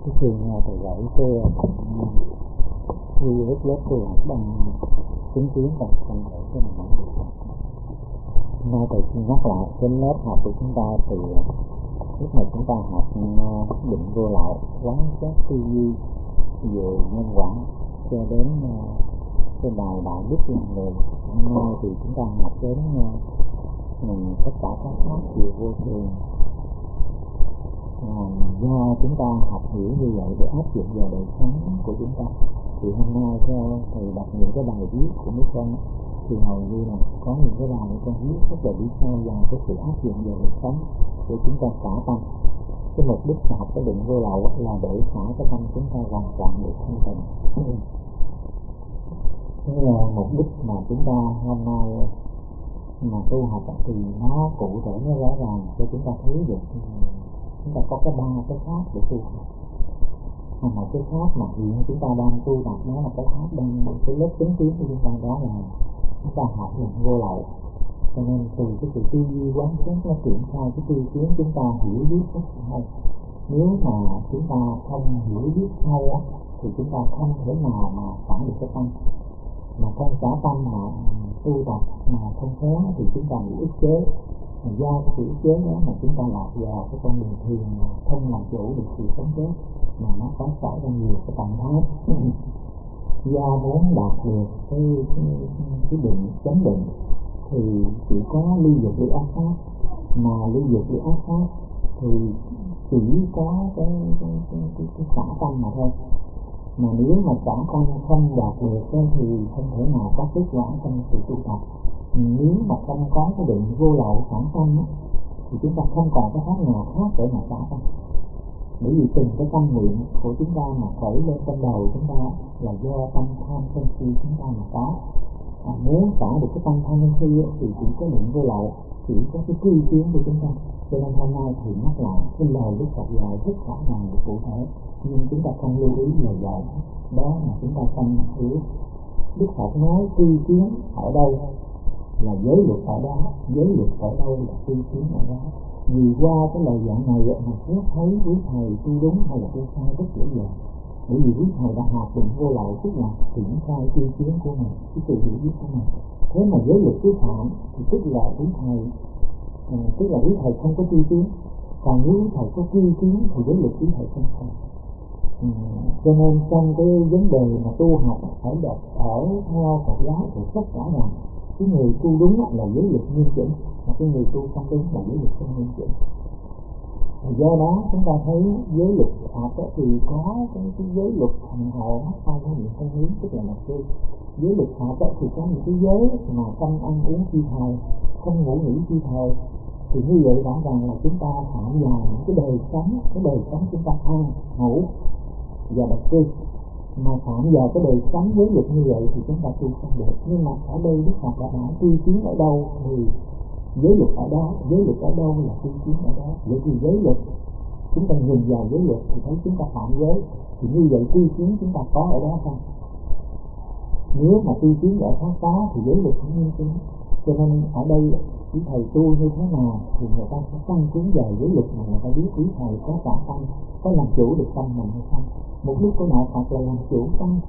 Khi nghe thầy dạy khi rất lớp tôi đang chứng kiến và thân thể cái này. Nay thầy xin nhắc lại cái lớp học của chúng ta thì lúc này chúng ta học định vô lậu, quán xét tư duy về nhân quả cho đến cái bài đạo đức làm người. Hôm nay thì chúng ta học đến tất cả các pháp đều vô thường. Do chúng ta học hiểu như vậy để áp dụng vào đời sống của chúng ta, thì hôm nay theo thầy đọc những cái bài viết của mấy con thì hầu như là có những cái bài mấy con viết rất là đi sâu vào cái sự áp dụng vào đời sống để chúng ta xả tâm. Cái mục đích học cái định vô lậu là để xả cái tâm chúng ta hoàn toàn được thanh tịnh. Thế là mục đích mà chúng ta hôm nay mà tu học thì nó cụ thể, nó rõ ràng cho chúng ta thấy được. Chúng ta có cái ba cái pháp để tu học. Mà cái pháp mà hiện chúng ta đang tu tập nó là cái pháp đang cái lớp chứng kiến của chúng ta, đó là chúng ta học định vô lậu. Cho nên từ cái sự tư duy quán xét nó triển khai cái tư kiến chúng ta hiểu biết rất sâu. Nếu mà chúng ta không hiểu biết sâu thì chúng ta không thể nào mà xả được cái tâm. Mà không xả tâm mà tu tập mà không khéo thì chúng ta bị ức chế. Do cái sự ức chế đó mà chúng ta lạc vào cái con đường thiền không làm chủ được sự sống chết, mà nó có xảy ra nhiều cái trạng thái. Do muốn đạt được cái định chánh định thì chỉ có ly dục ly ác pháp, mà ly dục ly ác pháp thì chỉ có cái xả tâm mà thôi. Mà nếu mà xả tâm không đạt được thì không thể nào có kết quả trong sự tu tập. Nếu mà không có cái định vô lậu xả tâm thì chúng ta không còn cái pháp nào khác để mà xả tâm. Bởi vì từng cái tâm niệm của chúng ta mà khởi lên trong đầu chúng ta là do tâm tham sân si chúng ta mà có. Muốn xả được cái tâm tham sân si thì chỉ có định vô lậu, chỉ có cái tri kiến của chúng ta. Cho nên hôm nay thì nhắc lại cái lời Đức Phật dạy rất rõ ràng và cụ thể, nhưng chúng ta không lưu ý lời dạy đó mà chúng ta không hiểu. Đức Phật nói tri kiến ở đâu là giới luật ở đó, giới luật ở đâu là tri kiến ở đó. Vì qua cái lời dạy này mà xét thấy quý thầy tu đúng hay là tu sai rất dễ dàng. Bởi vì quý thầy đã học định vô lậu, tức là triển khai tri kiến của mình, cái sự hiểu biết của mình. Thế mà giới luật vi phạm thì tức là quý thầy không có tri kiến. Còn nếu quý thầy có tri kiến thì giới luật quý thầy không sai. Cho nên trong cái vấn đề mà tu học phải ở theo Phật giáo thì rất rõ ràng. Cái người tu đúng là giới luật nghiêm chỉnh, mà cái người tu không đúng là giới luật không nghiêm chỉnh. Do đó chúng ta thấy giới luật học thì có cái giới luật hành hộ mắt tai mũi miệng thân hướng, tức là mặt cư. Giới luật học thì có những cái giới mà không ăn uống chi thời, không ngủ nghỉ chi thời. Thì như vậy rõ ràng là chúng ta phạm vào những cái đời sống chúng ta ăn, ngủ và đặt cư. Mà phạm vào cái đời sống giới luật như vậy thì chúng ta tu không được. Nhưng mà ở đây Đức Phật đã bảo tri kiến ở đâu thì giới luật ở đó, giới luật ở đâu là tri kiến ở đó. Vậy thì giới luật, chúng ta nhìn vào giới luật thì thấy chúng ta phạm giới, thì như vậy tri kiến chúng ta có ở đó không? Nếu mà tri kiến ở đó có thì giới luật không nghiêm chỉnh. Cho nên ở đây quý thầy tu như thế nào thì người ta sẽ căn cứ vào giới luật mà người ta biết quý thầy có xả tâm, có làm chủ được tâm mình hay không. Mục đích của đạo Phật là làm chủ tâm,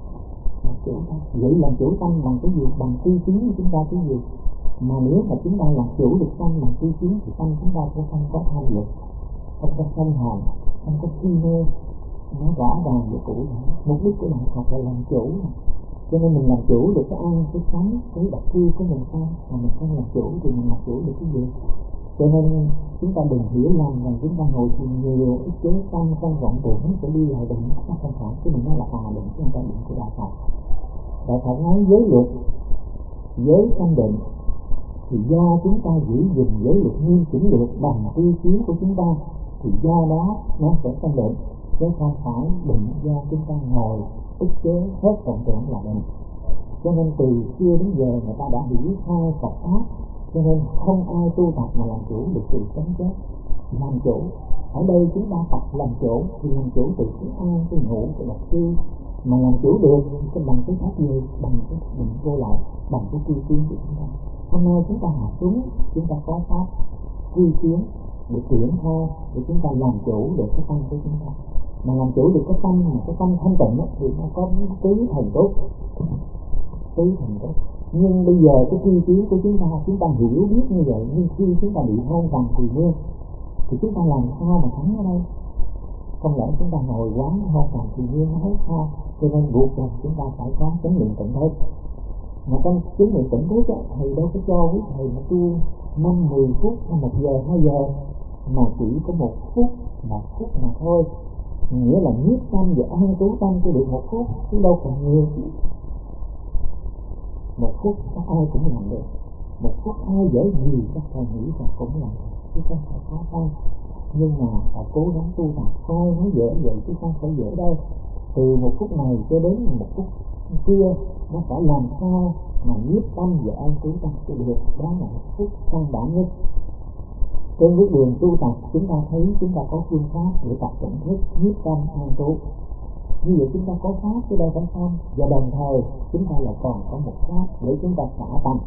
vậy làm chủ tâm bằng cái gì? Bằng tri kiến của chúng ta cái gì? Mà nếu mà chúng ta làm chủ được tâm bằng tri kiến thì tâm chúng ta sẽ không có tham dục, không có sân hận, không có si mê. Nó rõ ràng và cụ thể. Mục đích của đạo Phật là làm chủ. Cho nên mình làm chủ được cái ăn, cái sống, cái đặc cư của mình không? Mà mình không làm chủ thì mình làm chủ được cái gì? Cho nên chúng ta đừng hiểu lầm rằng chúng ta ngồi thiền nhiều, ức chế tâm, không vọng tưởng sẽ đi vào định. Nó không phải, chứ mình nói là định, chứ không phải định của đạo Phật. Đạo Phật nói giới luật, giới thanh định thì do chúng ta giữ gìn giới luật nghiêm chỉnh được bằng tri kiến của chúng ta, thì do đó nó sẽ thanh định, chứ không phải định do chúng ta ngồi ức chế hết vọng tưởng là định. Cho nên từ xưa đến giờ người ta đã hiểu hai Phật pháp. Cho nên không ai tu tập mà làm chủ được sự sống chết. Làm chủ ở đây chúng ta tập làm chủ thì làm chủ từ cái ăn, cái ngủ, cái đặc cư. Mà làm chủ được thì bằng cái pháp gì? Bằng cái định vô lậu, bằng cái tri kiến của chúng ta. Hôm nay chúng ta học đúng, chúng ta có pháp tri kiến để triển khai, để chúng ta làm chủ được cái tâm của chúng ta. mà làm chủ được cái tâm, mà cái tâm thanh tịnh thì nó có tứ thành tốt, tứ thành tốt. Nhưng bây giờ cái tri kiến của chúng ta hiểu biết như vậy, nhưng khi chúng ta bị hoang tàn thì nguyên thì chúng ta làm sao mà thắng ở đây? Không lẽ chúng ta ngồi quán hoang tàn thì nguyên nó hết sao? Cho nên buộc rằng chúng ta phải có chánh niệm tỉnh thức. Mà trong chánh niệm tỉnh thức thầy đâu có cho quý thầy mà tu 5-10 phút hay 1 giờ 2 giờ, mà chỉ có 1 phút mà thôi. Nghĩa là nhiếp tâm và an trú tâm cho được 1 phút, chứ đâu cần nhiều. 1 phút ai cũng làm được, 1 phút ai dễ gì các thầy nghĩ rằng cũng làm được, chứ không phải khó khăn. Nhưng mà phải cố gắng tu tập, coi nó dễ vậy chứ không phải dễ đâu. Từ 1 phút này cho đến 1 phút kia, nó phải làm sao mà nhiếp tâm và an trú tâm cho được. Đó là 1 phút căn bản nhất. Trên bước đường tu tập chúng ta thấy chúng ta có phương pháp để tập tỉnh thức, nhiếp tâm, an trú. Như vậy chúng ta có pháp chứ đâu phải không. Và đồng thời chúng ta lại còn có một pháp để chúng ta xả tâm.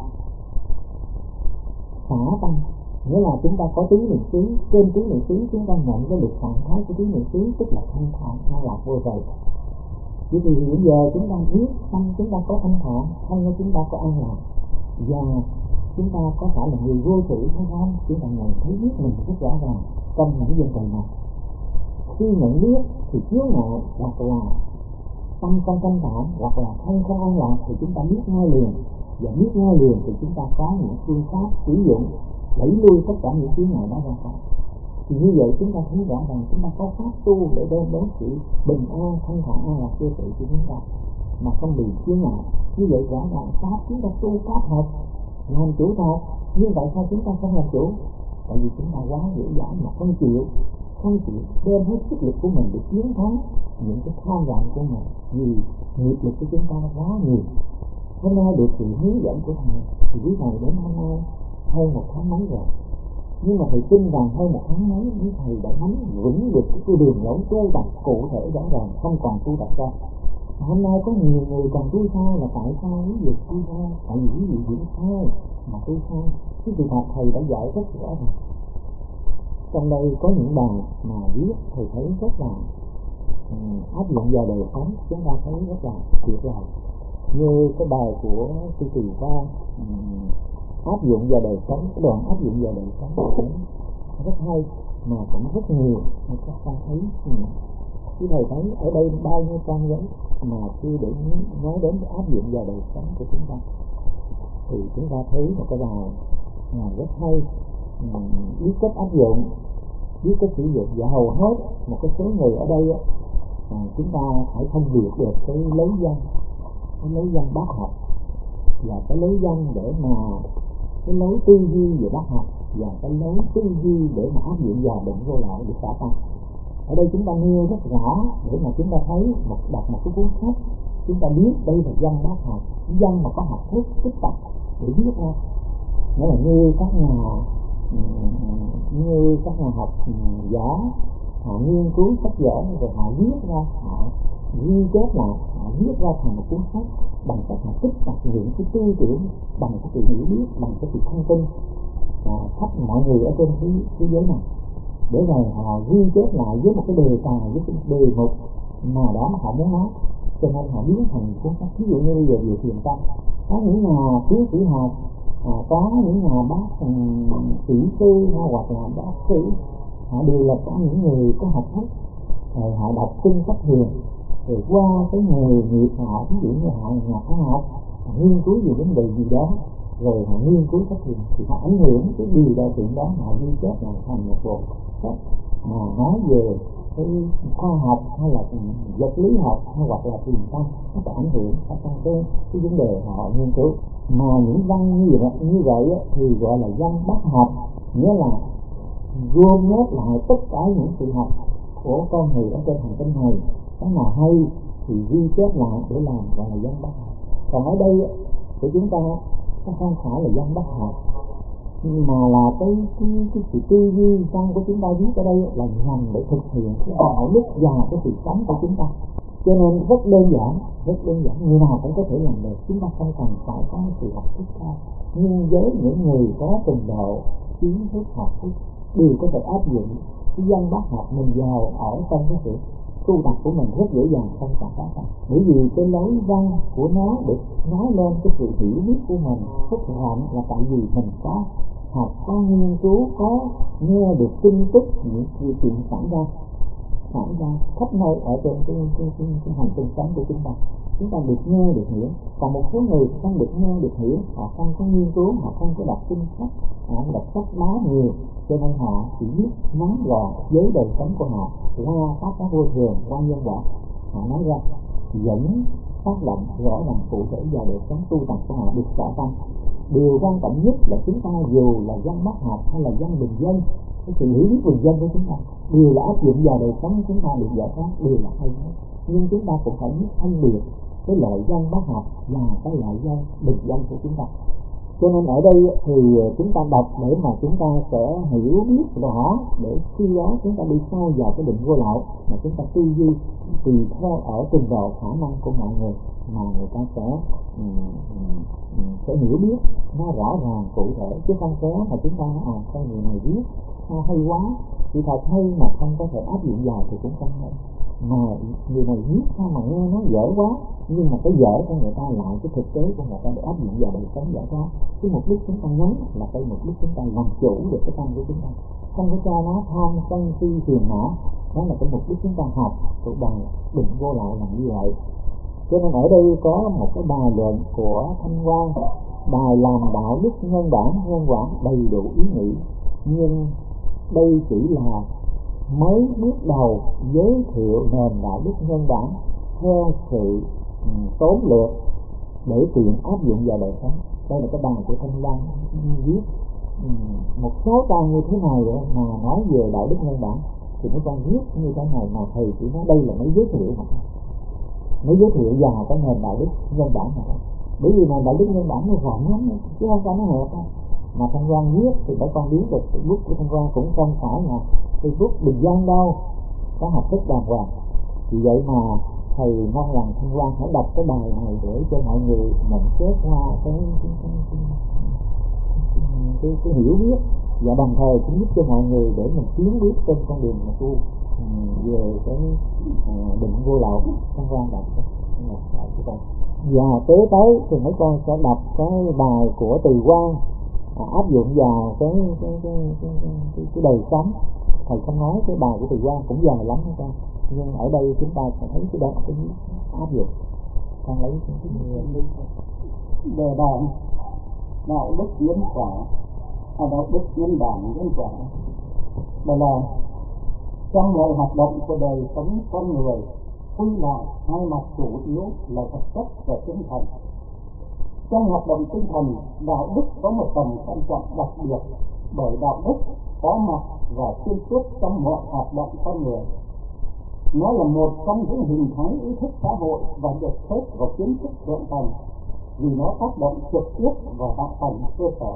Xả tâm nghĩa là chúng ta có tứ niệm xứ, trên tứ niệm xứ chúng ta nhận cái được trạng thái của tứ niệm xứ, tức là thanh thản, an lạc, vô trời. Vậy thì hiện giờ chúng ta biết tâm chúng ta có thanh thản, thân chúng ta có an lạc, và chúng ta có phải là người vô sự hay không? Chúng ta nhận thấy biết mình rất rõ ràng trong những vấn đề này. Khi nhận biết thì chướng ngại hoặc là tâm không thanh thản hoặc là thân không an lạc thì chúng ta biết ngay liền, và biết ngay liền thì chúng ta có những phương pháp sử dụng đẩy lui tất cả những chướng ngại đó ra khỏi. Thì như vậy chúng ta thấy rõ ràng chúng ta có pháp tu để đem đến sự bình an, thanh thản, an lạc vô sự của chúng ta mà không bị chướng ngại. Như vậy rõ ràng pháp chúng ta tu pháp hợp làm chủ thật. Như vậy sao chúng ta không làm chủ? Tại vì chúng ta quá dễ dãi mà không chịu đem hết sức lực của mình để chiến thắng những cái tham vọng của mình, vì nghiệp lực của chúng ta quá nhiều. Hôm nay được sự hướng dẫn của thầy thì quý thầy đến hôm nay hơn 1 tháng mấy rồi, nhưng mà thầy tin rằng hơn 1 tháng mấy quý thầy đã nắm vững được cái đường lối tu tập cụ thể rõ ràng, không còn tu tập sai. Hôm nay có nhiều người còn tu sai là tại sao quý vị tu sai? Tại vì quý vị hiểu sai mà tu sai. Cái sự thật thầy đã dạy rất rõ ràng. Trong đây có những bài mà viết thầy thấy rất là áp dụng vào đời sống, chúng ta thấy rất là tuyệt vời. Như cái bài của sư Tỳ Quang áp dụng vào đời sống, cái đoạn áp dụng vào đời sống cũng rất hay mà cũng rất nhiều. Các con thấy chứ thầy thấy ở đây bao nhiêu trang giấy mà khi để nói đến áp dụng vào đời sống của chúng ta thì chúng ta thấy một cái bài rất hay, biết cách áp dụng, biết cách sử dụng. Và hầu hết một cái số người ở đây chúng ta phải phân biệt được cái lấy dân bác học và cái lấy dân để mà cái lối tư duy về bác học và cái lối tư duy để mà áp dụng vào định vô lại để xả tâm. Ở đây chúng ta nêu rất rõ để mà chúng ta thấy đọc một cái cuốn sách chúng ta biết đây là dân bác học, dân mà có học thức tích tập để biết ra. Nghĩa là như các nhà học giả họ nghiên cứu sách vở rồi họ viết ra, họ ghi chép lại, họ viết ra thành một cuốn sách bằng cách họ tích tập những cái tư tưởng, bằng cái sự hiểu biết, bằng cái sự thông tin khắp mọi người ở trên thế giới này, để rồi họ ghi chép lại với một cái đề tài, với cái đề mục mà đó mà họ muốn nói, cho nên họ biến thành cuốn sách. Ví dụ như bây giờ về thiền tâm, có những nhà tiến sĩ học, có những nhà bác sĩ sư hoặc là bác sĩ, họ đều là có những người có học thức, rồi họ đọc kinh sách thiền, rồi qua cái nghề nghiệp họ, ví dụ như họ là nhà khoa học, họ nghiên cứu về vấn đề gì đó, rồi họ nghiên cứu sách thiền thì họ ảnh hưởng cái điều đại chuyện đó, họ ghi chép lại thành một bộ sách mà nói về cái khoa học hay là vật lý học hay hoặc là thiền tâm, nó có ảnh hưởng trong cái vấn đề họ nghiên cứu. Mà những văn như vậy thì gọi là văn bác học, nghĩa là gom nhét lại tất cả những sự học của con người ở trên hành tinh này, cái nào hay thì ghi chép lại để làm gọi là văn bác học. Còn ở đây của chúng ta nó không phải là văn bác học, mà là cái sự tư duy trong của chúng ta viết ở đây là nhằm để thực hiện cái đạo đức và cái sự sống của chúng ta. Cho nên rất đơn giản, người nào cũng có thể làm được, chúng ta không cần phải có sự học thức cao. Nhưng với những người có trình độ kiến thức học thức đều có thể áp dụng cái văn bác học mình vào ở trong cái sự tu tập của mình rất dễ dàng trong cả pháp. Bởi vì cái lối văn của nó được nói lên cái sự hiểu biết của mình rất rộng, là tại vì mình có học, có nghiên cứu, có nghe được tin tức những chuyện xảy ra khắp nơi ở trên cái hành tinh sống của chúng ta được nghe được hiểu. Còn một số người không được nghe được hiểu, họ không có nghiên cứu, họ không có đọc kinh sách, họ không đọc sách báo nhiều, cho nên họ chỉ biết ngắn gọn với đời sống của họ qua các vô thường, qua nhân quả. Họ nói ra dẫn phát động rõ ràng cụ thể vào đời sống tu tập của họ được xả tâm. Điều quan trọng nhất là chúng ta dù là dân bác học hay là dân bình dân, cái sự hiểu biết bình dân của chúng ta đều là áp dụng vào đời sống, chúng ta được giải thoát, đều là hay hết. Nhưng chúng ta cũng phải biết phân biệt cái loại dân bác học và cái loại dân bình dân của chúng ta. Cho nên ở đây thì chúng ta đọc để mà chúng ta sẽ hiểu biết rõ, để khi đó chúng ta đi sâu vào cái định vô lậu, mà chúng ta tư duy tùy theo ở trình độ khả năng của mọi người mà người ta sẽ hiểu biết nó rõ ràng cụ thể, chứ không có mà chúng ta nói sao người này viết sao hay quá, thì thật hay mà không có thể áp dụng vào thì cũng không hay. Mà người này viết sao mà nghe nó dở quá, nhưng mà cái dở của người ta lại cái thực tế của người ta để áp dụng vào đời sống giải thoát. Cái mục đích chúng ta nhớ là cái mục đích chúng ta làm chủ được cái tâm của chúng ta, không có cho nó tham sân si phiền não. Đó là cái mục đích chúng ta học của bài định vô lậu là như vậy. Cho nên ở đây có một cái bài luận của Thanh Quang, bài làm đạo đức nhân bản nhân quả đầy đủ ý nghĩa, nhưng đây chỉ là mấy bước đầu giới thiệu nền đạo đức nhân bản theo sự tóm lược để tiện áp dụng vào đời sống. Đây là cái bài của Thanh Quang viết một số trang như thế này mà nói về đạo đức nhân bản, thì mấy con viết như thế này mà thầy chỉ nói đây là mấy giới thiệu mà mới giới thiệu vào cái nền đạo đức nhân bản này. Bởi vì nền đạo đức nhân bản nó rộng lắm chứ không phải nó hẹp đâu. Mà Thanh Quang viết thì mấy con biết được Facebook của Thanh Quang cũng không phải là Facebook bình dân đâu, có học thức đàng hoàng. Vì vậy mà thầy mong rằng Thanh Quang hãy đọc cái bài này để cho mọi người nhận xét qua cái hiểu biết, và đồng thời cũng giúp cho mọi người để mình tiến bước trên con đường mà tu về cái định vô lậu. Thanh Quang đọc và kế tới thì mấy con sẽ đọc cái bài của Từ Quang áp dụng vào cái đời sống. Thầy không nói cái bài của Từ Quang cũng dài lắm các con, nhưng ở đây chúng ta sẽ thấy cái đó cái áp dụng. Con lấy cái đề bài đạo đức nhân quả, đạo đức nhân bản nhân quả. Đây là trong mọi hoạt động của đời sống con người, quy lại hai mặt chủ yếu là vật chất và tinh thần. Trong hoạt động tinh thần, đạo đức có một tầm quan trọng đặc biệt, bởi đạo đức có mặt và xuyên suốt trong mọi hoạt động con người. Nó là một trong những hình thái ý thức xã hội và được xếp vào kiến thức thượng tầng, vì nó tác động trực tiếp vào hạ tầng cơ sở.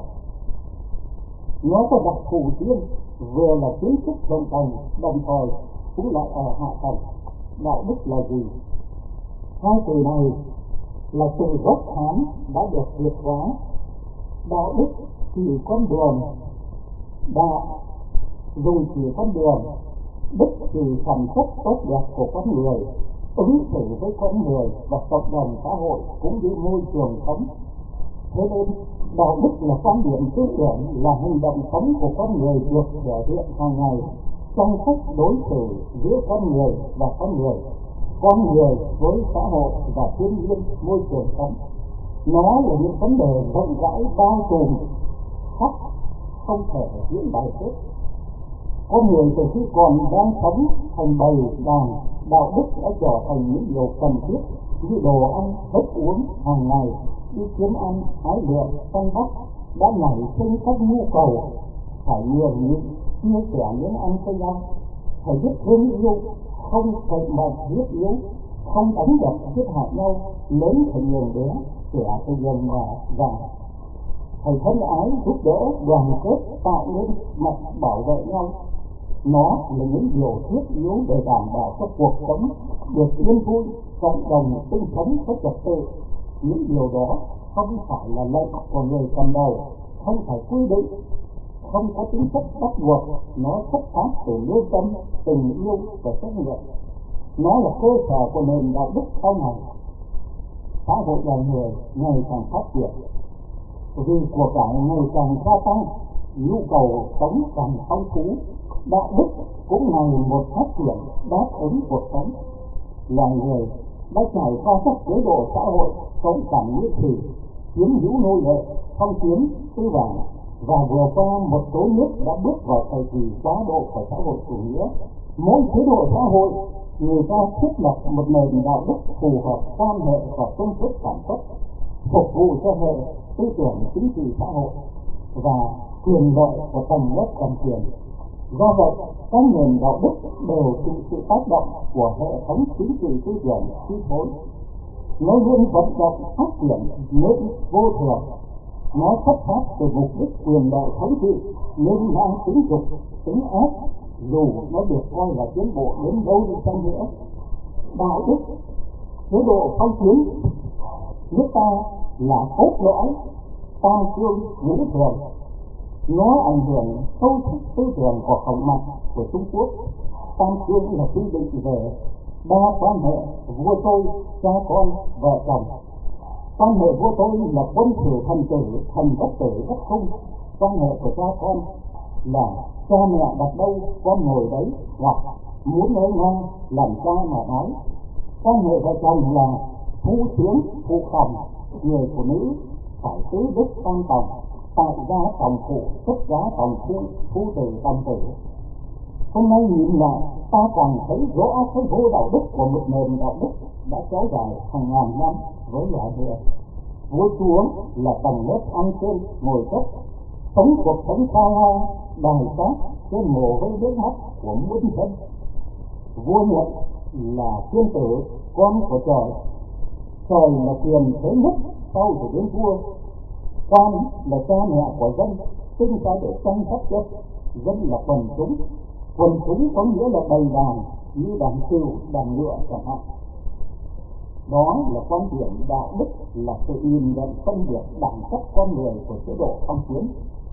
Nó có đặc thù riêng, vừa là kiến thức thượng tầng, đồng thời cũng lại ở hạ tầng. Đạo đức là gì? Hai từ này là từ gốc Hán đã được việt hóa. Đạo đức thì con đường, đạo dùng chỉ con đường, đức thì phẩm chất tốt đẹp của con người, ứng xử với con người và cộng đồng xã hội cũng như môi trường sống. Thế nên đạo đức là quan điểm tư tưởng, là hành động sống của con người được thể hiện hàng ngày trong cách đối xử giữa con người và con người với xã hội và thiên nhiên môi trường sống. Nó là những vấn đề rộng rãi bao trùm khắp, không thể diễn bài hết. Con người từ khi còn đang sống thành bầy đàn, đạo đức đã trở thành những điều cần thiết như đồ ăn, thức uống hàng ngày, đi kiếm ăn, hái lượm, săn bắt, đã nảy sinh các nhu cầu phải nhường nhịn, chia sẻ những ăn cho nhau, phải biết thương yêu, không cậy mạnh giết yếu, không đánh đập giết hại nhau, lớn phải nhường bé, trẻ phải nhường nhỏ già, phải thân ái giúp đỡ, đoàn kết, tạo nên mặt bảo vệ nhau. Nó là những điều thiết yếu để đảm bảo cho cuộc sống được yên vui, cộng đồng sinh sống có trật tự. Những điều đó không phải là lệnh của người cầm đầu, không phải quy định, không có tính chất bắt buộc, nó xuất phát từ lương tâm, tình yêu và trách nhiệm. nó là cơ sở của nền đạo đức sau này. Xã hội loài người ngày càng phát triển vì của cải ngày càng gia tăng, nhu cầu sống càng phong phú, đạo đức cũng ngày một phát triển đáp ứng cuộc sống. Loài người đã trải qua các chế độ xã hội cộng sản nguyên thủy, chiếm hữu nô lệ, phong kiến, tư bản, và vừa qua một số nước đã bước vào thời kỳ quá độ của xã hội chủ nghĩa. Mỗi chế độ xã hội người ta thiết lập một nền đạo đức phù hợp quan hệ và công thức sản xuất, phục vụ cho hệ tư tưởng chính trị xã hội và quyền lợi của tầng lớp cầm quyền. Do vậy, các nền đạo đức đều chịu sự tác động của hệ thống chính trị tư tưởng chi phối. Nó luôn vận động phát triển nên vô thường. Nó xuất phát từ mục đích quyền lợi thống trị nên mang tính dục, tính ác, dù nó được coi là tiến bộ đến đâu đi chăng nữa. Đạo đức, chế độ phong kiến nước ta là cốt lõi tam cương ngũ thường. Nó ảnh hưởng sâu sắc tư tưởng của Khổng Mặt của Trung Quốc. Tam cương là quy định về ba quan hệ vua tôi, cha con, vợ chồng. Quan hệ vua tôi là quân tử thần tử, thần bất tử bất khung. Quan hệ của cha con là cha mẹ đặt đâu con ngồi đấy, hoặc muốn nói ngang làm cha mà nói. Quan hệ vợ chồng là phu sướng phụ khổng, người phụ nữ phải tứ đức tam tòng, tại gia tòng phụ, xuất giá tòng phu tử tòng tử. Hôm nay nhìn lại, ta càng thấy rõ cái vô đạo đức của một nền đạo đức đã kéo dài hàng ngàn năm với loài người. Vua chúa là tầng lớp ăn trên ngồi cấp, sống cuộc sống xa hoa, đài cát trên mồ hôi nước mắt của muôn dân. Vua Nhật là thiên tử, con của trời. Trời là quyền thế nhất, sau thì đến vua. Con là cha mẹ của dân, sinh ra để chăm sóc dân. Dân là quần chúng. Quần chúng có nghĩa là bầy đàn, như đàn cừu, đàn ngựa chẳng hạn. Đó là quan điểm đạo đức, là sự nhìn nhận phân biệt đẳng cấp con người của chế độ phong kiến.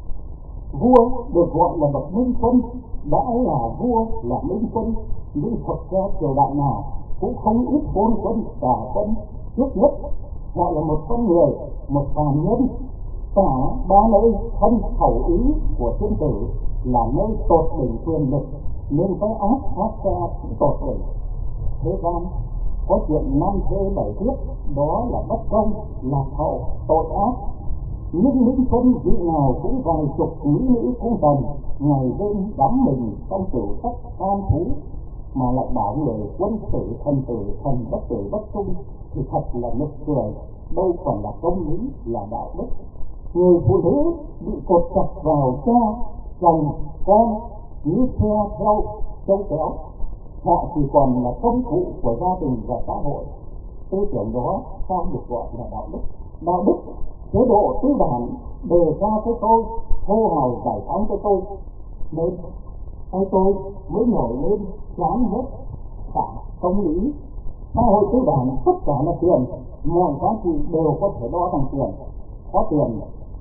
Vua được gọi là bậc minh quân, đã là vua là minh quân, nhưng thực ra triều đại nào cũng không ít hôn quân cả quân. Trước nhất họ là một con người, một phàm nhân. Cả ba nơi thân khẩu ý của thiên tử là nơi tột đỉnh quyền lực, nên cái ác phát ra tột đỉnh. Thế gian có chuyện 5 thê 7 thiếp, đó là bất công, lạc hậu, tội ác. Nhưng minh quân vị nào cũng vài chục mỹ nữ cung tần, ngày đêm đắm mình trong tiểu sắc tham thú, mà lại bảo người quân tử, thần bất tử bất trung, thì thật là nực cười. Đâu còn là công lý, là đạo đức. Người phụ nữ bị cột chặt vào cha, chồng, con như xe theo châu kéo. Họ chỉ còn là công cụ của gia đình và xã hội. Tư tưởng đó sao được gọi là đạo đức? Đạo đức, chế độ tư bản đề ra cái tôi, hô hào giải phóng cái tôi, nên cái tôi mới nổi lên chán hết cả công lý. Xã hội tư bản tất cả là tiền, mọi giá trị đều có thể đo bằng tiền. Có tiền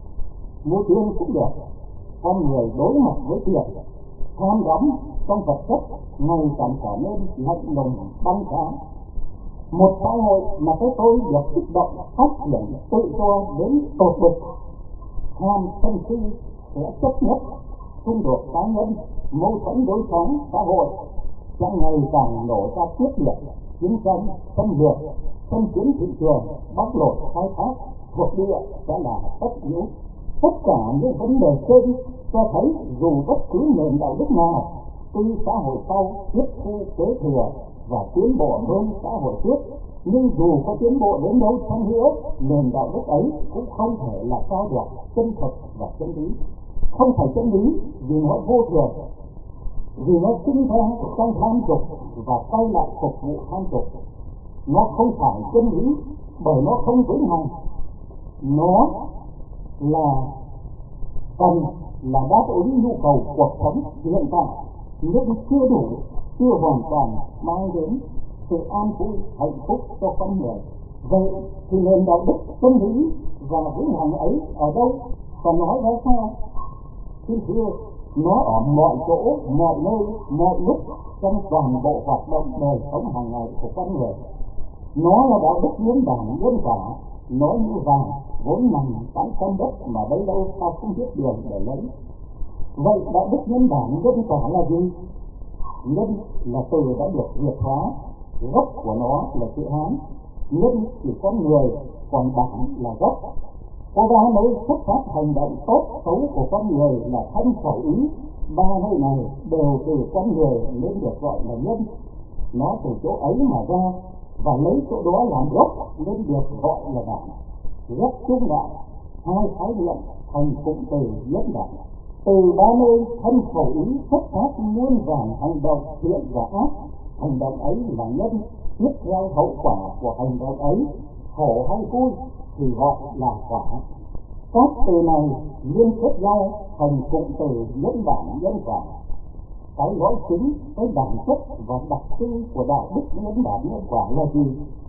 mua tiền cũng được. Con người đối mặt với tiền, tham đắm trong vật chất ngày càng trở nên lạnh lùng băng giá. Một xã hội mà cái tôi được kích động phát triển tự do đến tột đỉnh, tham sân si sẽ chấp nhất, xung đột cá nhân, mâu thuẫn đối kháng xã hội sẽ ngày càng nổ ra quyết liệt. Chiến tranh, xâm lược, xâm chiếm thị trường, bóc lột khai thác thuộc địa sẽ là tất yếu. Tất cả những vấn đề trên cho thấy dù bất cứ nền đạo đức nào, tuy xã hội sau tiếp thu kế thừa và tiến bộ hơn xã hội trước, nhưng dù có tiến bộ đến đâu chăng nữa, nền đạo đức ấy cũng không thể là cao được chân thực và chân lý. Không phải chân lý vì nó vô thường, vì nó sinh ra trong tham dục và quay lại phục vụ tham dục. Nó không phải chân lý bởi nó không vĩnh hằng. Nó là cần là đáp ứng nhu cầu cuộc sống hiện tại, nhưng chưa đủ, chưa hoàn toàn mang đến sự an vui hạnh phúc cho con người. Vậy thì nền đạo đức chân lý và vĩnh hằng ấy ở đâu và nói ra sao? Xin thưa, nó ở mọi chỗ, mọi nơi, mọi lúc, trong toàn bộ hoạt động đời sống hàng ngày của con người. Nó là đạo đức nhân bản nhân quả, nó như vàng vốn nằm tại trong đất mà bấy lâu ta không biết đường để lấy. Vậy đạo đức nhân bản nhân quả là gì? Nhân là từ đã được việt hóa, gốc của nó là chữ Hán. Nhân thì con người, còn bản là gốc. Có ba nơi xuất phát hành động tốt xấu của con người là thân khẩu ý. Ba nơi này đều từ con người nên được gọi là nhân. Nó từ chỗ ấy mà ra và lấy chỗ đó làm gốc nên được gọi là bản. Ghép chung lại hai khái niệm thành cụm từ nhân bản. Từ ba nơi thân khẩu ý xuất phát muôn vàn hành động thiện và ác. Hành động ấy là nhân, tiếp theo hậu quả của hành động ấy, khổ hay vui thì gọi là quả. Các từ này liên kết nhau thành cụm từ nhân bản nhân quả. Cái lõi chính, cái bản chất và đặc trưng của đạo đức nhân bản nhân quả là gì?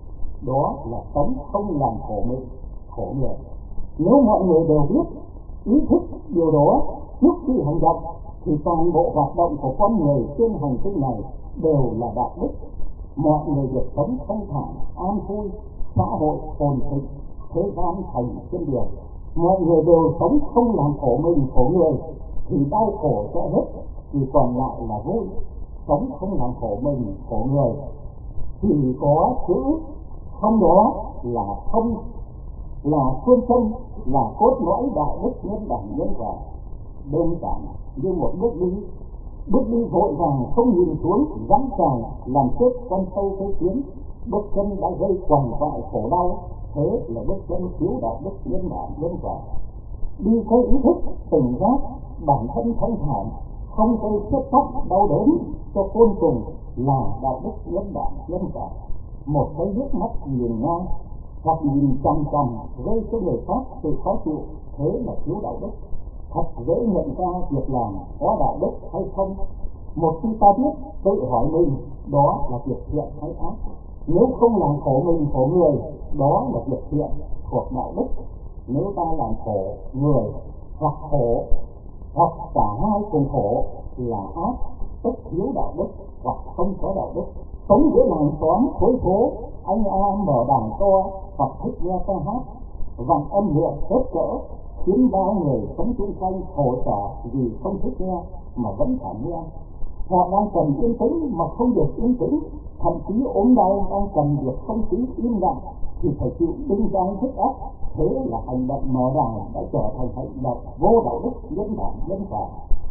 Đó là sống không làm khổ mình, khổ người. Nếu mọi người đều biết, ý thức điều đó trước khi hành động, thì toàn bộ hoạt động của con người trên hành tinh này đều là đạo đức. Mọi người được sống thanh thản, an vui, xã hội ổn định, thế gian thành trên đường. Mọi người đều sống không làm khổ mình, khổ người, thì đau khổ sẽ hết, thì còn lại là vui. Sống không làm khổ mình, khổ người, thì có chữ không đó là không, là phương châm, là cốt lõi đạo đức nhân bản nhân quả. Đơn giản như một bước đi vội vàng không nhìn xuống, dám sàng làm chết con sâu cái kiến. Bước chân đã gây quằn quại khổ đau, thế là bước chân thiếu đạo đức nhân bản nhân quả. Đi theo ý thức tỉnh giác, bản thân thanh thản, không gây chết chóc đau đớn cho côn trùng là đạo đức nhân bản nhân quả. Một cái nước mắt nhìn ngang hoặc nhìn chằm chằm gây cho người khác sự khó chịu, thế là thiếu đạo đức. Thật dễ nhận ra việc làm có đạo đức hay không. Một khi ta biết, tự hỏi mình đó là việc thiện hay ác. Nếu không làm khổ mình, khổ người, đó là việc thiện thuộc đạo đức. Nếu ta làm khổ người hoặc khổ hoặc cả hai cùng khổ là ác, tức thiếu đạo đức hoặc không có đạo đức. Sống giữa làng xóm khối phố, anh mở đàn to hoặc thích nghe ca hát, vang âm lượng tốt cỡ, khiến bao người sống chung quanh khổ sở vì không thích nghe mà vẫn phải nghe. Họ đang cần yên tĩnh mà không được yên tĩnh, thậm chí ốm đau đang cần được không khí im lặng thì phải chịu đinh giang thức ác. Thế là hành động mở đàn đã trở thành hành động vô đạo đức nhân bản nhân quả.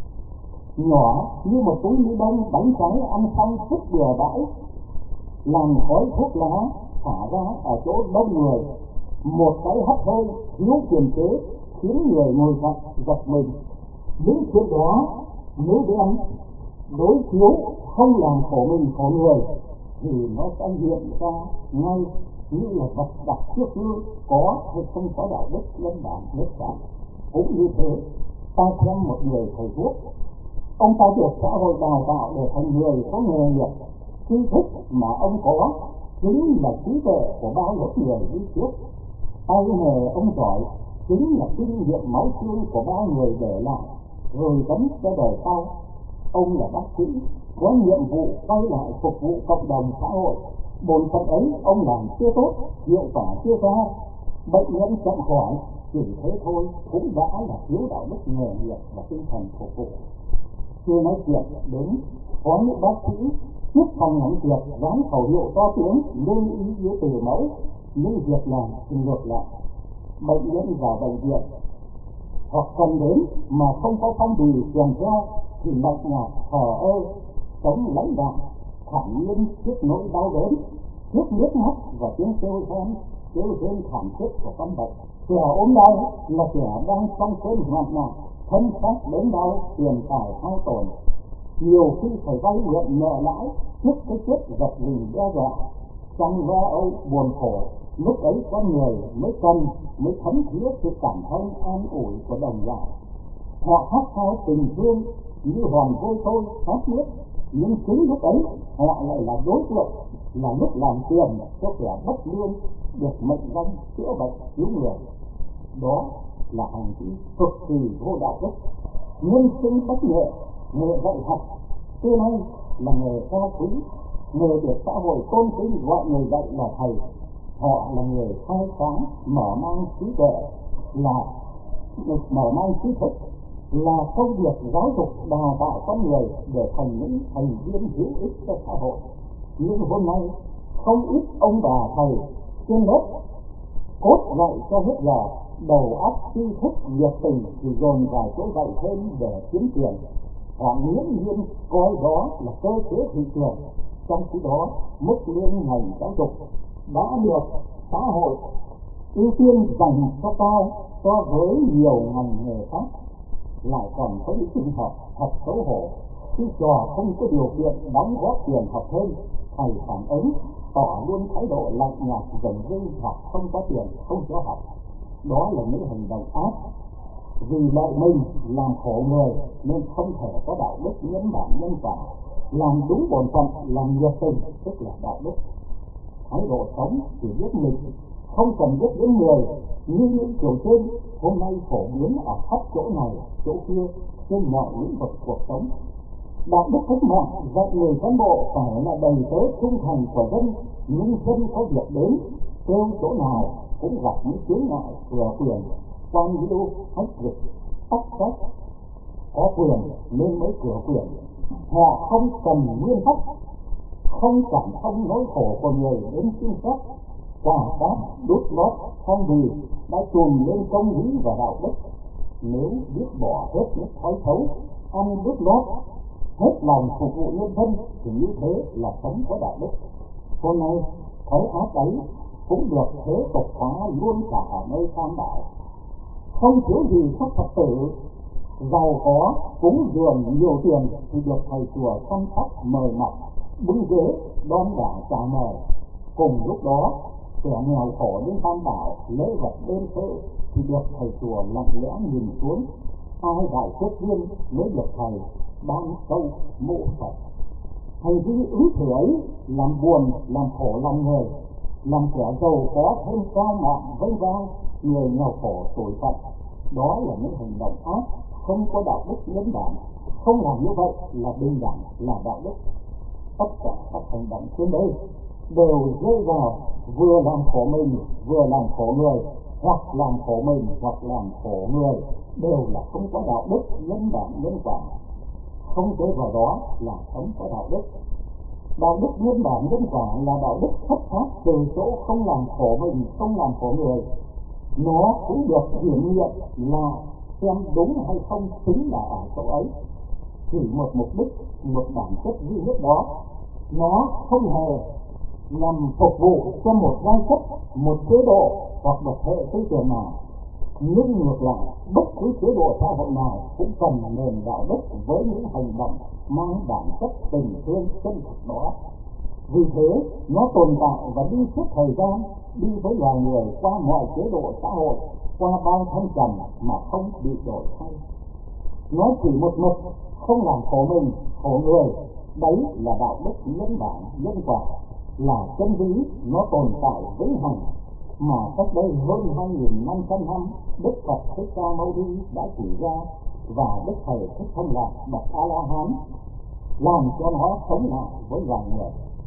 Nhỏ như một túi ni lông bánh trái ăn xong vứt bừa bãi, làm khói thuốc lá xả ra ở chỗ đông người, một cái hắt hơi thiếu kiềm chế khiến người ngồi cạnh giật mình. Những chuyện đó nếu đen đối chiếu không làm khổ mình khổ người thì nó sẽ hiện ra ngay như là vật đặt trước gương, có hay không có đạo đức nhân bản nhân quả. Cũng như thế, ta xem một người thầy thuốc, ông ta được xã hội đào tạo để thành người có nghề nghiệp. Tri thức mà ông có chính là trí tuệ của bao lớp người đi trước. Tay nghề ông giỏi chính là kinh nghiệm máu xương của bao người để lại rồi gắn cho đời sau. Ông là bác sĩ, có nhiệm vụ quay lại phục vụ cộng đồng xã hội. Bổn phận ấy ông làm chưa tốt, hiệu quả chưa cao, bệnh nhân chậm khỏi, chỉ thế thôi cũng đã là thiếu đạo đức nghề nghiệp và tinh thần phục vụ. Chưa nói chuyện đến có những bác sĩ trước phòng làm việc dán khẩu hiệu to tiếng lưu ý với từ mẫu, nhưng việc làm thì ngược lại. Bệnh nhân vào bệnh viện hoặc cần đến mà không có phong bì kèm theo thì lạnh nhạt thờ ơ, sống lãnh đạm, thản nhiên trước nỗi đau đớn, trước nước mắt và tiếng kêu rên thảm thiết của con bệnh. Kẻ ốm đau là kẻ đang trong cơn hoạn nạn, thân xác đến đau, tiền tài hao tổn, nhiều khi phải vay mượn nợ lãi trước cái chết giật mình đe dọa. Trong lo âu buồn khổ, lúc ấy con người mới thấm thía sự cảm thông an ủi của đồng loại. Họ khát khao tình thương như hòn vôi tôi khát nước, nhưng chính lúc ấy họ lại là đối tượng, là lúc làm tiền cho kẻ bất lương được mệnh danh chữa bệnh cứu người. Đó là hành vi cực kỳ vô đạo đức, nhân sinh bất nghệ, nghệ dạy học. Từ nay là nghề cao quý, nghề được xã hội tôn kính, gọi người dạy là thầy. Họ là người khai sáng, mở mang trí tuệ, là mở mang trí thức, là công việc giáo dục đào tạo con người để thành những thành viên hữu ích cho xã hội. Nhưng hôm nay không ít ông bà thầy trên lớp cốt dạy cho hết giờ, đầu óc tri thức nhiệt tình thì dồn vào chỗ dạy thêm để kiếm tiền. Họ nghiễm nhiên coi đó là cơ chế thị trường, trong khi đó mức lương ngành giáo dục đã được xã hội ưu tiên dành cho cao so với nhiều ngành nghề khác. Lại còn có những trường hợp thật xấu hổ, khi trò không có điều kiện đóng góp tiền học thêm, thầy phản ứng tỏ luôn thái độ lạnh nhạt dần dưng hoặc không có tiền không cho học. Đó là những hành động ác, vì lợi mình làm khổ người nên không thể có đạo đức nhân bản nhân quả. Làm đúng bổn phận, làm nhiệt tình tức là đạo đức. Thái độ sống chỉ biết mình, không cần biết đến người, như những kiểu trên hôm nay phổ biến ở khắp chỗ này chỗ kia trên mọi lĩnh vực cuộc sống. Đạo đức cách mạng dạy người cán bộ phải là đầy tớ trung thành của dân, nhưng dân có việc đến kêu chỗ nào cũng gặp những chướng ngại thừa quyền, quan liêu, hách dịch, tắc trách. Có quyền nên mới cửa quyền. Họ không cần nguyên tắc, không cảm thông nỗi khổ của người đến xin phép, quả cát đốt lót phong bì đã trùm lên công lý và đạo đức. Nếu biết bỏ hết những thói xấu, ăn đốt lót, hết lòng phục vụ nhân dân thì như thế là sống có đạo đức. Hôm nay thói ác ấy cũng được thế tục hóa luôn cả ở nơi Tam Bảo. Không thiếu gì các Phật tử giàu có cúng dường nhiều tiền thì được thầy chùa chăm sóc mời mọc, bưng ghế đón đả chào mời. Cùng lúc đó kẻ nghèo khổ đến Tam Bảo lễ vật đơn sơ thì được thầy chùa lặng lẽ nhìn xuống. Ai đại phước duyên mới được thầy ban sâu mộ Phật. Hành vi ứng xử ấy làm buồn, làm khổ lòng người, làm kẻ giàu có thêm cao ngạo vênh vang, người nghèo khổ tủi phận. Đó là những hành động ác, không có đạo đức nhân bản. Không làm như vậy là bình đẳng, là đạo đức. Tất cả các hành động trên đây đều rơi vào vừa làm khổ mình, vừa làm khổ người, hoặc làm khổ mình, hoặc làm khổ người, đều là không có đạo đức nhân bản nhân quả. Không rơi vào đó là sống có đạo đức. Đạo đức nhân bản nhân quả là đạo đức xuất phát từ chỗ không làm khổ mình, không làm khổ người. Nó cũng được kiểm nghiệm là xem đúng hay không chính là ở chỗ ấy. Chỉ một mục đích, một bản chất duy nhất đó. Nó không hề nhằm phục vụ cho một giai cấp, một chế độ hoặc một hệ tư tưởng nào. Nhưng ngược lại, bất cứ chế độ xã hội nào cũng cần nền đạo đức với những hành động mang bản chất tình thương chân thực đó. Vì thế, nó tồn tại và đi suốt thời gian, đi với loài người qua mọi chế độ xã hội, qua bao thăng trầm mà không bị đổi thay. Nó chỉ một mực, không làm khổ mình, khổ người. Đấy là đạo đức nhân bản, nhân quả, là chân lý, nó tồn tại vĩnh hằng. Mà cách đây hơn 2.500 năm, Đức Phật Thích Ca Mâu Ni đã chỉ ra, và Đức Thầy Thích Thông Lạc bậc A-la-hán làm cho nó sống lại với loài người.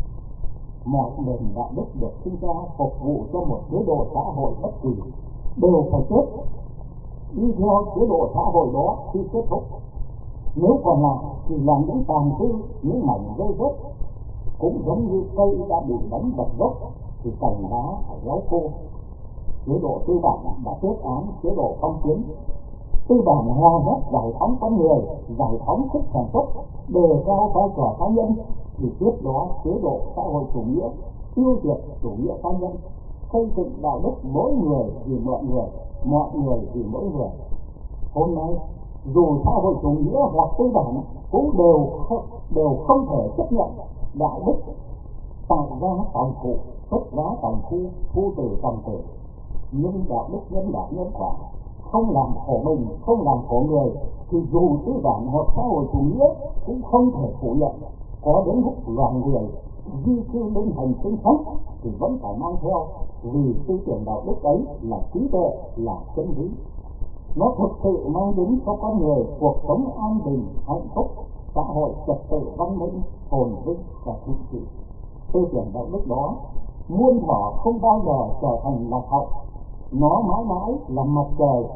Mọi nền đạo đức được sinh ra phục vụ cho một chế độ xã hội bất kỳ đều phải chết, đi theo chế độ xã hội đó khi kết thúc. Nếu còn lại thì là những tàn dư, những mảnh rơi rớt, cũng giống như cây đã bị đánh bật gốc thì cành lá phải héo khô. Chế độ tư bản đã kết án chế độ phong kiến. Tư bản hòa hết giải phóng con người, giải phóng sức sản xuất, đề cao vai trò cá nhân, thì tiếp đó chế độ xã hội chủ nghĩa tiêu diệt chủ nghĩa cá nhân, xây dựng đạo đức mỗi người vì mọi người vì mỗi người. Hôm nay dù xã hội chủ nghĩa hoặc tư bản cũng đều không thể chấp nhận đạo đức tạo ra tổng phụ, xuất giá tổng thu từ tổng tử. Nhưng đạo đức nhân bản nhân quả, không làm khổ mình, không làm khổ người, thì dù tư bản hoặc xã hội chủ nghĩa cũng không thể phủ nhận. Có đến lúc loài người di cư lên hành tinh khác thì vẫn phải mang theo, vì tư tưởng đạo đức ấy là trí tuệ, là chân lý. Nó thực sự mang đến cho con người cuộc sống an bình, hạnh phúc, xã hội trật tự văn minh, phồn vinh và thịnh trị. Tư tưởng đạo đức đó muôn thuở không bao giờ trở thành lạc hậu, nó mãi mãi là mặt trời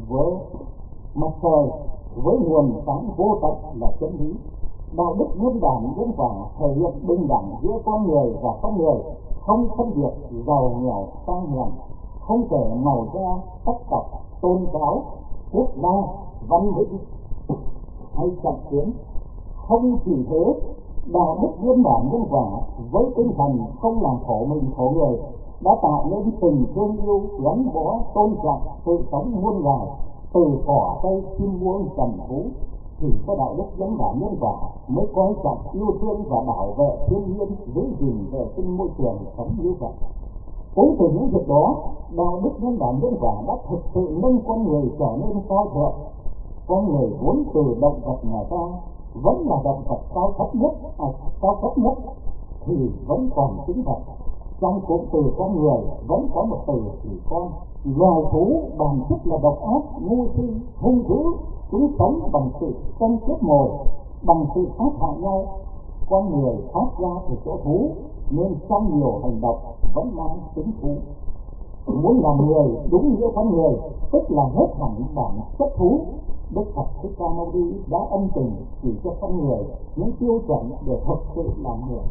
với nguồn sáng vô tận là chân lý. Đạo đức nhân bản nhân quả thể hiện bình đẳng giữa con người và con người, không phân biệt giàu nghèo sang hèn, không kể màu da, sắc tộc, tôn giáo, quốc gia, văn minh hay trọng tiến. Không chỉ thế, đạo đức nhân bản nhân quả với tinh thần không làm khổ mình khổ người đã tạo nên tình thương yêu, gắn bó, tôn trọng sự sống muôn loài, từ cỏ cây chim muông trần thú. Chỉ có đạo đức nhân bản nhân quả mới coi trọng yêu thương và bảo vệ thiên nhiên, giữ gìn vệ sinh môi trường sống như vậy. Cũng từ những việc đó, đạo đức nhân bản nhân quả đã thực sự nâng con người trở nên cao thượng. Con người vốn từ động vật mà ra, vẫn là động vật cao cấp nhất thì vẫn còn tính vật. Trong cụm từ con người vẫn có một từ chỉ con. Loài thú bản chất là độc ác, ngu si, hung dữ, chúng sống bằng sự tranh cướp mồi, bằng sự sát hại nhau. Con người thoát ra từ chỗ thú nên trong nhiều hành động vẫn mang tính thú. Muốn làm người đúng nghĩa con người, tức là hết hẳn bản chất thú. Đức Phật Thích Ca Mâu Ni đã ân tình chỉ cho con người những tiêu chuẩn để thực sự làm người.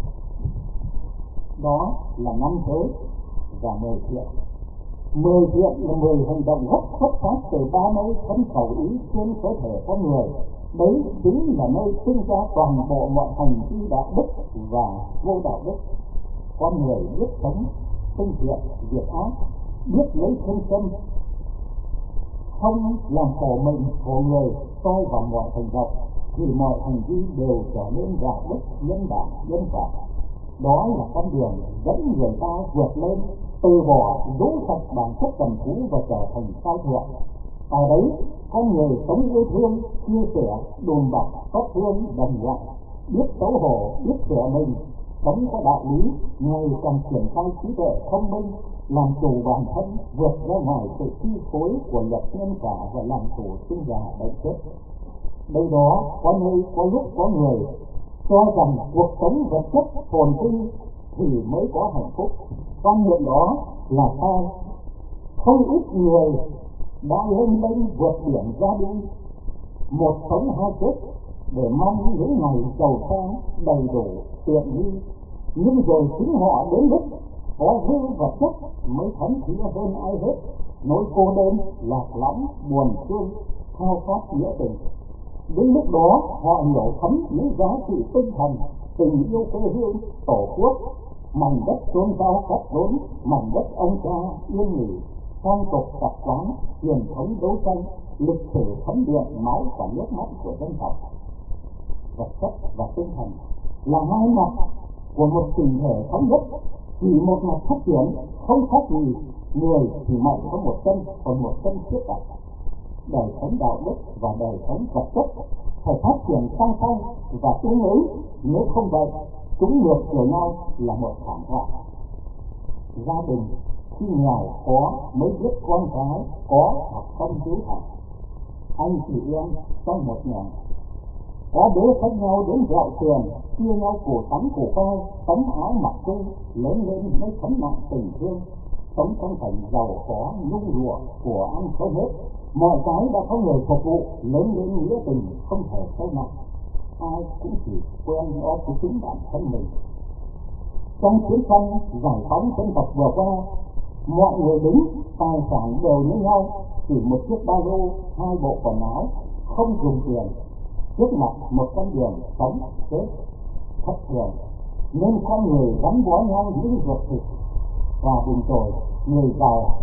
Đó là 5 giới và 10 thiện. 10 thiện là 10 hành động gốc xuất phát từ 3 nơi thân khẩu ý trên cơ thể con người. Đấy chính là nơi sinh ra toàn bộ mọi hành vi đạo đức và vô đạo đức. Con người biết sống, sinh thiện, diệt ác, biết lấy phương châm, không làm khổ mình khổ người soi vào mọi hành động, thì mọi hành vi đều trở nên đạo đức, nhân bản, nhân quả. Đó là con đường dẫn người ta vượt lên, từ bỏ rũ sạch bản chất tầm thú và trở thành cao thượng. Ở đấy, con người sống yêu thương, chia sẻ, đùm bọc, xót thương, đồng loại, biết xấu hổ, biết sửa mình, sống có đạo lý, ngày càng triển khai trí tuệ thông minh, làm chủ bản thân, vượt ra ngoài sự chi phối của luật nhân quả và làm chủ sinh già bệnh chết. Đây đó có nơi có lúc có người cho rằng cuộc sống vật chất phồn vinh thì mới có hạnh phúc. Quan niệm đó là sai. Không ít người đã lên vượt biển ra đi, một sống hai chết, để mong những ngày giàu sang đầy đủ tiện nghi, nhưng rồi chính họ đến lúc có dư vật chất mới thấm thía hơn ai hết, nỗi cô đơn, lạc lõng, buồn thương, khao khát nghĩa tình. Đến lúc đó họ hiểu thấm những giá trị tinh thần, tình yêu quê hương, tổ quốc, mảnh đất chốn rau cắt rốn, mảnh đất ông cha yên nghỉ, phong tục tập quán, truyền thống đấu tranh, lịch sử thấm đượm máu và nước mắt của dân tộc. Vật chất và tinh thần là hai mặt của một chỉnh thể thống nhất, chỉ một mặt phát triển không khác gì người thì mạnh có một chân, còn một chân khuyết tật. Đời sống đạo đức và đời sống vật chất phải phát triển song song và tương ứng, nếu không vậy chúng ngược chiều nhau là một thảm họa. Gia đình khi nghèo có mới biết con cái có hoặc không hiếu thảo. Anh chị em trong một nhà có bố khác nhau đến gạo tiền, chia nhau củ tắm củ coi, tấm áo mặc tu, lớn lên mới thấm nặng tình thương. Sống trong cảnh giàu có nhung lụa của ăn có hết, mọi cái đã có người phục vụ, lớn lên nghĩa tình không thể sâu nặng. Ai cũng chỉ quen lo của chính bản thân mình. Trong chiến tranh giải phóng dân tộc vừa qua, mọi người đứng tài sản đều như nhau, chỉ một chiếc ba lô, 2 bộ quần áo, không dùng tiền. Trước mặt một con đường sống chết thất thường, nên con người gắn bó nhau những ruột thịt. Và bình rồi người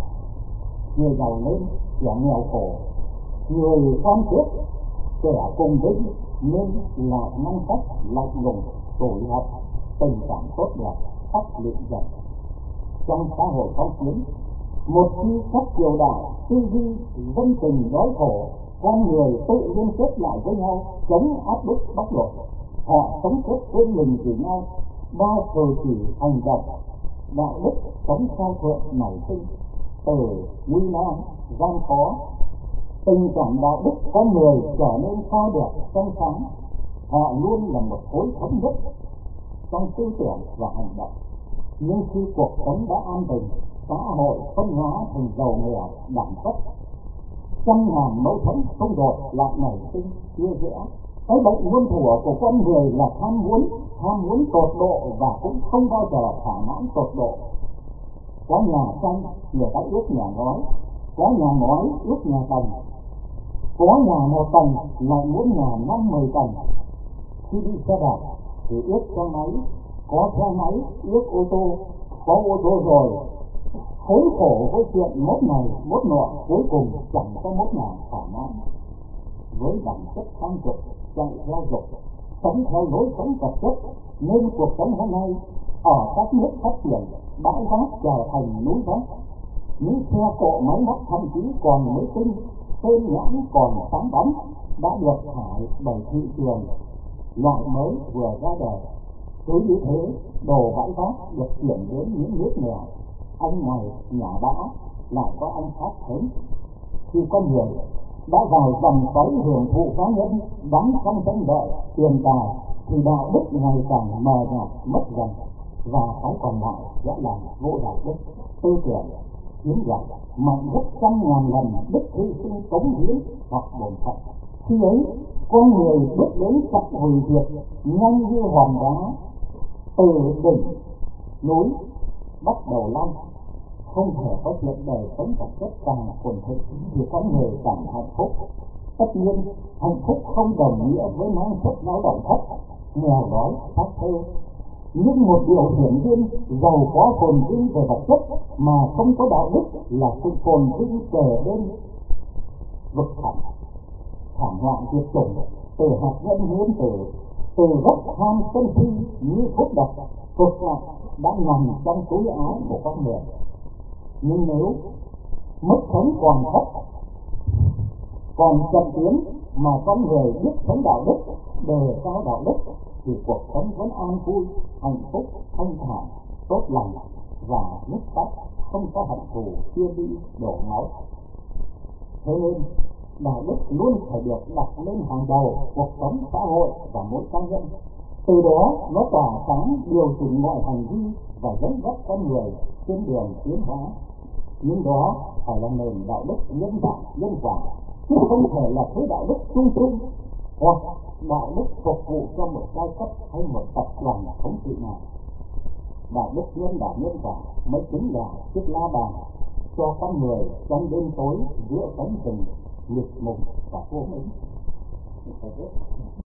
giàu lên, kẻ nghèo khổ, người con chết, kẻ cùng vinh, nên lại ngăn cách, lạnh lùng, tủi hận, tình cảm tốt đẹp tắt lụi dần. Trong xã hội phong kiến, một khi các triều đại tư duy dân tình đói khổ, con người tự liên kết lại với nhau chống áp bức bóc lột. Họ sống chết quên mình vì nhau, ba cử chỉ hành động đạo đức sống cao thượng nảy sinh. Từ nguy nan gian khó, tình cảm đạo đức con người trở nên cao đẹp trong sáng. họ luôn là một khối thống nhất trong tư tưởng và hành động. Nhưng khi cuộc sống đã an bình, xã hội phân hóa thành giàu nghèo, đẳng cấp, trăm ngàn mâu thuẫn xung đột lại nảy sinh chia rẽ. Cái bệnh muôn thuở của con người là tham muốn tột độ và cũng không bao giờ thỏa mãn tột độ. Có nhà tranh người ta ước nhà ngói, có nhà ngói ước nhà tầng, có nhà một tầng lại muốn nhà 5-10 tầng. Khi đi xe đạp thì ước xe máy, có xe máy ước ô tô, có ô tô rồi khốn khổ với chuyện mốt này mốt nọ, cuối cùng chẳng có mốt nào thỏa mãn. Với bản chất tham dục, chạy theo dục, sống theo lối sống vật chất, nên cuộc sống hôm nay ở các nước phát triển bãi rác trở thành núi rác. Những xe cộ máy móc thậm chí còn mới tinh, tên nhãn còn sáng bóng đã được thải bởi thị trường loại mới vừa ra đời. Cứ như thế, đồ bãi rác được chuyển đến những nước nghèo, anh này nhà bã lại có anh khác thấy. Khi con người đã vào dòng xoáy hưởng thụ cá nhân, đắm trong tranh lợi tiền tài, thì đạo đức ngày càng mờ nhạt mất dần, và cái còn lại sẽ là vô đạo đức, tư tưởng chiếm đoạt mạnh gấp 100.000 lần đức hy sinh cống hiến hoặc bổn phận. Khi ấy con người bước đến chặng hủy diệt nhanh như hòn đá từ đỉnh núi bắt đầu lăn. Không thể có chuyện đời sống vật chất càng phồn thịnh thì con người càng hạnh phúc. Tất nhiên hạnh phúc không đồng nghĩa với năng suất lao động thấp, nghèo đói, phát thơ. Nhưng một điều hiển nhiên, giàu có phồn vinh về vật chất mà không có đạo đức là sự phồn vinh kề bên vực thảm họa diệt chủng, từ hạt nhân nguyên tử, từ gốc tham sân si như thuốc độc cực lạc đã nằm trong túi áo của con người. Nhưng nếu mức sống còn thấp, còn chậm tiến mà con người biết sống đạo đức, đề cao đạo đức, thì cuộc sống vẫn an vui, hạnh phúc, thanh thản, tốt lành và nhất tắc, không có hận thù, chia ly, đổ máu. Thế nên đạo đức luôn phải được đặt lên hàng đầu cuộc sống xã hội và mỗi cá nhân. Từ đó nó tỏa sáng điều chỉnh mọi hành vi và dẫn dắt con người trên đường tiến hóa. Nhưng đó phải là nền đạo đức nhân bản, nhân quả, chứ không thể là thứ đạo đức chung chung hoặc đạo đức phục vụ cho một giai cấp hay một tập đoàn thống trị nào. Đạo đức nhân bản nhân quả mới chính là chiếc la bàn cho con người trong đêm tối giữa cánh rừng nghịch mùng và vô minh.